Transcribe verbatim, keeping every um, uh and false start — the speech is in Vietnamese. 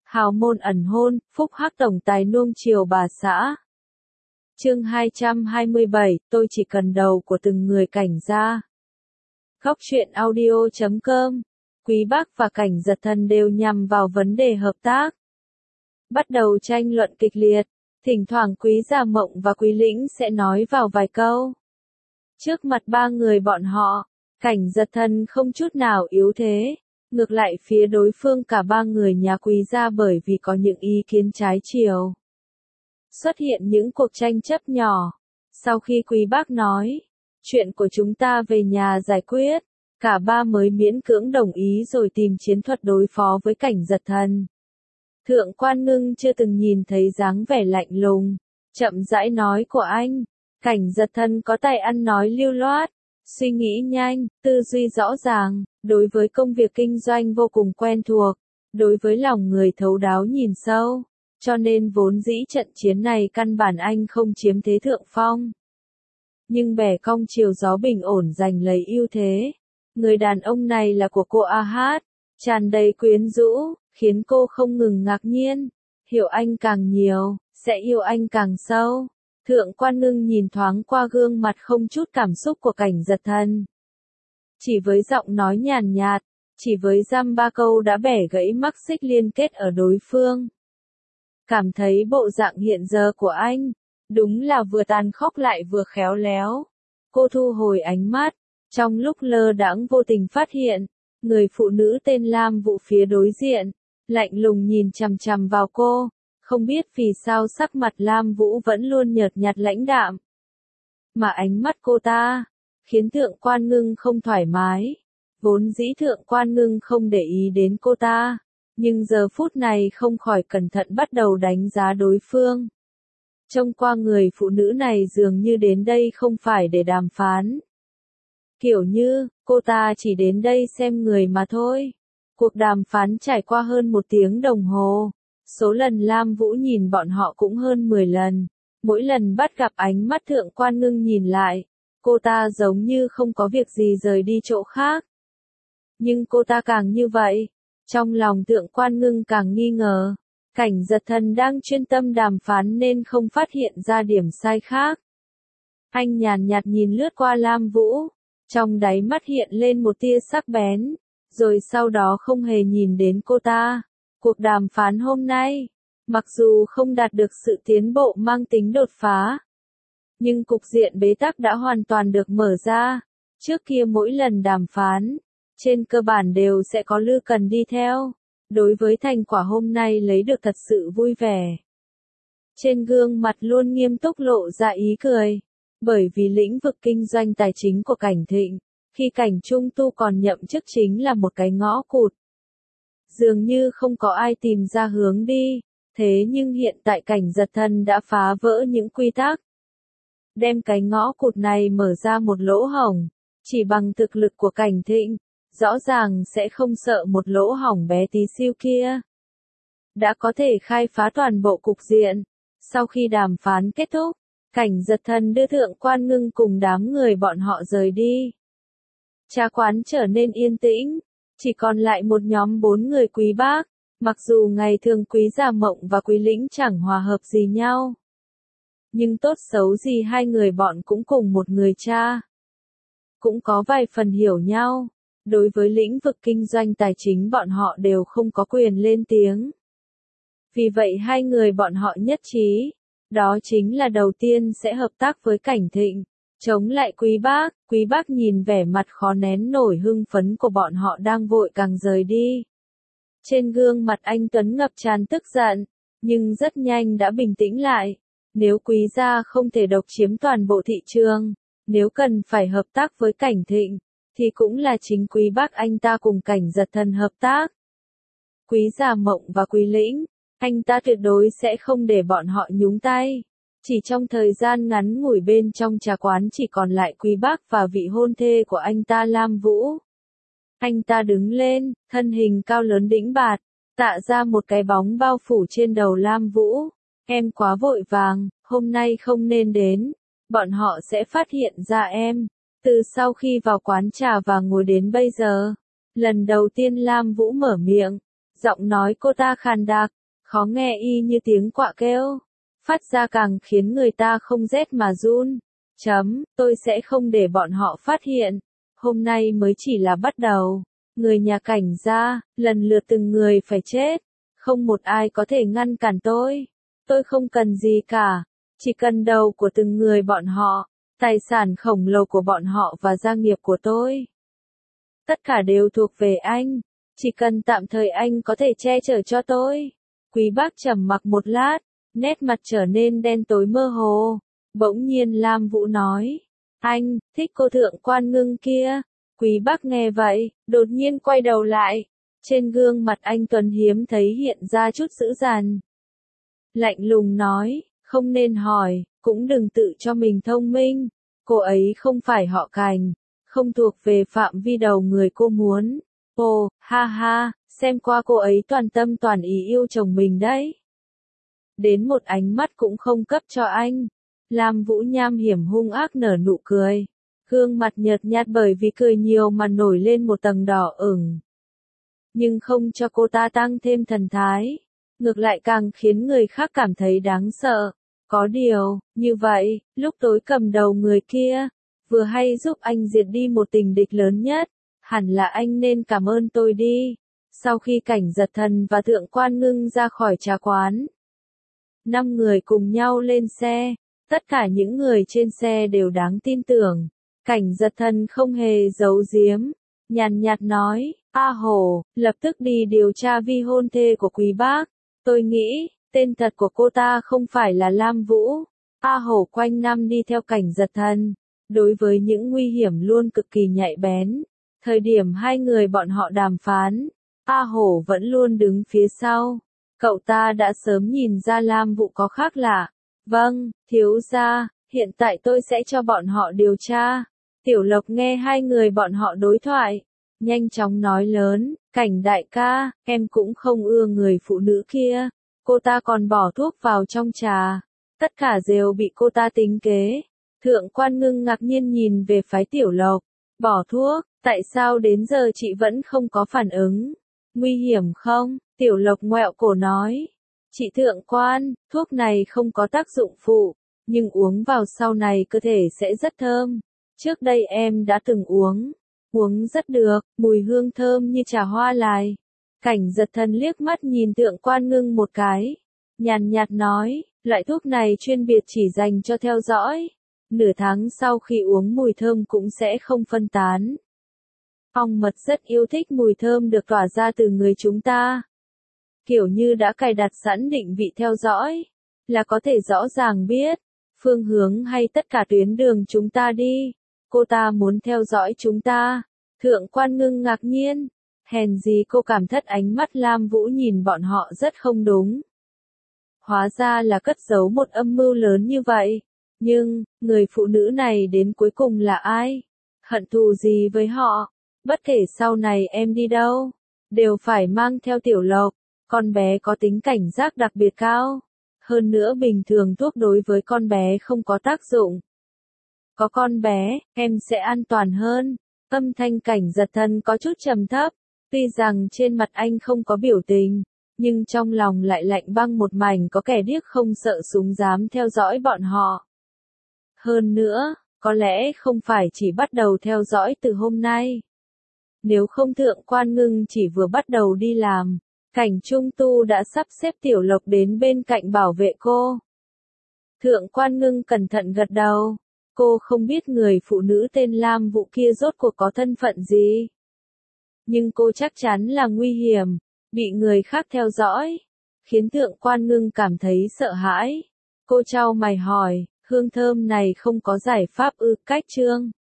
hào môn ẩn hôn, phúc hắc tổng tài nuông chiều bà xã. Chương hai trăm hai mươi bảy, tôi chỉ cần đầu của từng người Cảnh gia. Góc truyện audio chấm com. Quý Bác và Cảnh Giật Thần đều nhằm vào vấn đề hợp tác. Bắt đầu tranh luận kịch liệt, thỉnh thoảng Quý Gia Mộng và Quý Lĩnh sẽ nói vào vài câu. Trước mặt ba người bọn họ, Cảnh Giật Thần không chút nào yếu thế, ngược lại phía đối phương cả ba người nhà Quý gia bởi vì có những ý kiến trái chiều. Xuất hiện những cuộc tranh chấp nhỏ. Sau khi Quý Bác nói, chuyện của chúng ta về nhà giải quyết, cả ba mới miễn cưỡng đồng ý rồi tìm chiến thuật đối phó với Cảnh Giật Thần. Thượng Quan Ngưng chưa từng nhìn thấy dáng vẻ lạnh lùng, chậm rãi nói của anh. Cảnh Giật Thần có tài ăn nói lưu loát, suy nghĩ nhanh, tư duy rõ ràng, đối với công việc kinh doanh vô cùng quen thuộc, đối với lòng người thấu đáo nhìn sâu. Cho nên vốn dĩ trận chiến này căn bản anh không chiếm thế thượng phong. Nhưng bẻ cong chiều gió bình ổn giành lấy ưu thế. Người đàn ông này là của cô A Hát, tràn đầy quyến rũ, khiến cô không ngừng ngạc nhiên. Hiểu anh càng nhiều, sẽ yêu anh càng sâu. Thượng Quan Ngưng nhìn thoáng qua gương mặt không chút cảm xúc của Cảnh Giật Thần. Chỉ với giọng nói nhàn nhạt, chỉ với dăm ba câu đã bẻ gãy mắc xích liên kết ở đối phương. Cảm thấy bộ dạng hiện giờ của anh, đúng là vừa tàn khốc lại vừa khéo léo. Cô thu hồi ánh mắt, trong lúc lơ đãng vô tình phát hiện, người phụ nữ tên Lam Vũ phía đối diện, lạnh lùng nhìn chằm chằm vào cô, không biết vì sao sắc mặt Lam Vũ vẫn luôn nhợt nhạt lãnh đạm. Mà ánh mắt cô ta, khiến Thượng Quan Ngưng không thoải mái, vốn dĩ Thượng Quan Ngưng không để ý đến cô ta. Nhưng giờ phút này không khỏi cẩn thận bắt đầu đánh giá đối phương. Trông qua người phụ nữ này dường như đến đây không phải để đàm phán. Kiểu như, cô ta chỉ đến đây xem người mà thôi. Cuộc đàm phán trải qua hơn một tiếng đồng hồ. Số lần Lam Vũ nhìn bọn họ cũng hơn mười lần. Mỗi lần bắt gặp ánh mắt Thượng Quan Ngưng nhìn lại, cô ta giống như không có việc gì rời đi chỗ khác. Nhưng cô ta càng như vậy. Trong lòng Thượng Quan Ngưng càng nghi ngờ, Cảnh Giật Thần đang chuyên tâm đàm phán nên không phát hiện ra điểm sai khác. Anh nhàn nhạt nhìn lướt qua Lam Vũ, trong đáy mắt hiện lên một tia sắc bén, rồi sau đó không hề nhìn đến cô ta. Cuộc đàm phán hôm nay, mặc dù không đạt được sự tiến bộ mang tính đột phá, nhưng cục diện bế tắc đã hoàn toàn được mở ra. Trước kia mỗi lần đàm phán, trên cơ bản đều sẽ có Lư Cần đi theo. Đối với thành quả hôm nay lấy được thật sự vui vẻ. Trên gương mặt luôn nghiêm túc lộ ra ý cười. Bởi vì lĩnh vực kinh doanh tài chính của Cảnh Thịnh, khi Cảnh Trung Tu còn nhậm chức chính là một cái ngõ cụt. Dường như không có ai tìm ra hướng đi. Thế nhưng hiện tại Cảnh Giật Thần đã phá vỡ những quy tắc. Đem cái ngõ cụt này mở ra một lỗ hổng. Chỉ bằng thực lực của Cảnh Thịnh, rõ ràng sẽ không sợ một lỗ hổng bé tí xiu kia. Đã có thể khai phá toàn bộ cục diện. Sau khi đàm phán kết thúc, Cảnh Giật Thần đưa Thượng Quan Ngưng cùng đám người bọn họ rời đi. Trà quán trở nên yên tĩnh, chỉ còn lại một nhóm bốn người Quý Bác. Mặc dù ngày thường Quý Gia Mộng và Quý Lĩnh chẳng hòa hợp gì nhau, nhưng tốt xấu gì hai người bọn cũng cùng một người cha, cũng có vài phần hiểu nhau. Đối với lĩnh vực kinh doanh tài chính bọn họ đều không có quyền lên tiếng. Vì vậy hai người bọn họ nhất trí, đó chính là đầu tiên sẽ hợp tác với Cảnh Thịnh, chống lại Quý Bác. Quý Bác nhìn vẻ mặt khó nén nổi hưng phấn của bọn họ đang vội càng rời đi. Trên gương mặt anh Tuấn ngập tràn tức giận, nhưng rất nhanh đã bình tĩnh lại. Nếu Quý gia không thể độc chiếm toàn bộ thị trường, nếu cần phải hợp tác với Cảnh Thịnh, thì cũng là chính Quý Bác anh ta cùng Cảnh Giật Thần hợp tác. Quý Gia Mộng và Quý Lĩnh, anh ta tuyệt đối sẽ không để bọn họ nhúng tay. Chỉ trong thời gian ngắn ngủi bên trong trà quán chỉ còn lại Quý Bác và vị hôn thê của anh ta Lam Vũ. Anh ta đứng lên, thân hình cao lớn đĩnh bạt, tạ ra một cái bóng bao phủ trên đầu Lam Vũ. Em quá vội vàng, hôm nay không nên đến, bọn họ sẽ phát hiện ra em. Từ sau khi vào quán trà và ngồi đến bây giờ, lần đầu tiên Lam Vũ mở miệng, Giọng nói cô ta khàn đặc, khó nghe y như tiếng quạ kêu, phát ra càng khiến người ta không rét mà run. Chấm, tôi sẽ không để bọn họ phát hiện. Hôm nay mới chỉ là bắt đầu. Người nhà Cảnh gia, lần lượt từng người phải chết. Không một ai có thể ngăn cản tôi. Tôi không cần gì cả. Chỉ cần đầu của từng người bọn họ, tài sản khổng lồ của bọn họ và gia nghiệp của tôi. Tất cả đều thuộc về anh. Chỉ cần tạm thời anh có thể che chở cho tôi. Quý bác trầm mặc một lát, nét mặt trở nên đen tối mơ hồ. Bỗng nhiên Lam Vũ nói, anh, thích cô thượng quan ngưng kia. Quý bác nghe vậy, đột nhiên quay đầu lại. Trên gương mặt anh Tuấn hiếm thấy hiện ra chút dữ dằn. Lạnh lùng nói, không nên hỏi, cũng đừng tự cho mình thông minh. Cô ấy không phải họ Cảnh, không thuộc về phạm vi đầu người cô muốn. Ồ, ha ha, xem qua cô ấy toàn tâm toàn ý yêu chồng mình đấy. Đến một ánh mắt cũng không cấp cho anh. Lam Vũ nham hiểm hung ác nở nụ cười. Gương mặt nhợt nhạt bởi vì cười nhiều mà nổi lên một tầng đỏ ửng. Nhưng không cho cô ta tăng thêm thần thái. Ngược lại càng khiến người khác cảm thấy đáng sợ. Có điều, như vậy, lúc tối cầm đầu người kia, vừa hay giúp anh diệt đi một tình địch lớn nhất. Hẳn là anh nên cảm ơn tôi đi. Sau khi Cảnh Giật Thần và Thượng Quan Ngưng ra khỏi trà quán, năm người cùng nhau lên xe. Tất cả những người trên xe đều đáng tin tưởng. Cảnh Giật Thần không hề giấu giếm, nhàn nhạt nói, A Hổ, lập tức đi điều tra vi hôn thê của Quý bác. Tôi nghĩ, tên thật của cô ta không phải là Lam Vũ. A Hổ quanh năm đi theo Cảnh Giật Thần, đối với những nguy hiểm luôn cực kỳ nhạy bén. Thời điểm hai người bọn họ đàm phán, A Hổ vẫn luôn đứng phía sau. Cậu ta đã sớm nhìn ra Lam Vũ có khác lạ. Vâng, thiếu gia, hiện tại tôi sẽ cho bọn họ điều tra. Tiểu Lộc nghe hai người bọn họ đối thoại, nhanh chóng nói lớn, Cảnh đại ca, em cũng không ưa người phụ nữ kia. Cô ta còn bỏ thuốc vào trong trà. Tất cả đều bị cô ta tính kế. Thượng Quan Ngưng ngạc nhiên nhìn về phái Tiểu Lộc. Bỏ thuốc, tại sao đến giờ chị vẫn không có phản ứng? Nguy hiểm không? Tiểu Lộc ngoẹo cổ nói. Chị Thượng Quan, thuốc này không có tác dụng phụ, nhưng uống vào sau này cơ thể sẽ rất thơm. Trước đây em đã từng uống, uống rất được, mùi hương thơm như trà hoa lài. Cảnh Giật Thần liếc mắt nhìn Thượng Quan Ngưng một cái, nhàn nhạt nói, loại thuốc này chuyên biệt chỉ dành cho theo dõi. Nửa tháng sau khi uống mùi thơm cũng sẽ không phân tán. Ong mật rất yêu thích mùi thơm được tỏa ra từ người chúng ta. Kiểu như đã cài đặt sẵn định vị theo dõi, là có thể rõ ràng biết phương hướng hay tất cả tuyến đường chúng ta đi. Cô ta muốn theo dõi chúng ta. Thượng Quan Ngưng ngạc nhiên, hèn gì cô cảm thất ánh mắt Lam Vũ nhìn bọn họ rất không đúng. Hóa ra là cất giấu một âm mưu lớn như vậy. Nhưng, người phụ nữ này đến cuối cùng là ai? Hận thù gì với họ? Bất kể sau này em đi đâu, đều phải mang theo Tiểu Lộc. Con bé có tính cảnh giác đặc biệt cao. Hơn nữa bình thường thuốc đối với con bé không có tác dụng. Có con bé, em sẽ an toàn hơn. Âm thanh Cảnh Giật Thần có chút trầm thấp. Tuy rằng trên mặt anh không có biểu tình, nhưng trong lòng lại lạnh băng một mảnh, có kẻ điếc không sợ súng dám theo dõi bọn họ. Hơn nữa, có lẽ không phải chỉ bắt đầu theo dõi từ hôm nay. Nếu không Thượng Quan Ngưng chỉ vừa bắt đầu đi làm, Cảnh Trung Tu đã sắp xếp Tiểu Lộc đến bên cạnh bảo vệ cô. Thượng Quan Ngưng cẩn thận gật đầu. Cô không biết người phụ nữ tên Lam Vũ kia rốt cuộc có thân phận gì. Nhưng cô chắc chắn là nguy hiểm, bị người khác theo dõi, khiến Thượng Quan Ngưng cảm thấy sợ hãi. Cô chau mày hỏi, hương thơm này không có giải pháp ư? Cách trương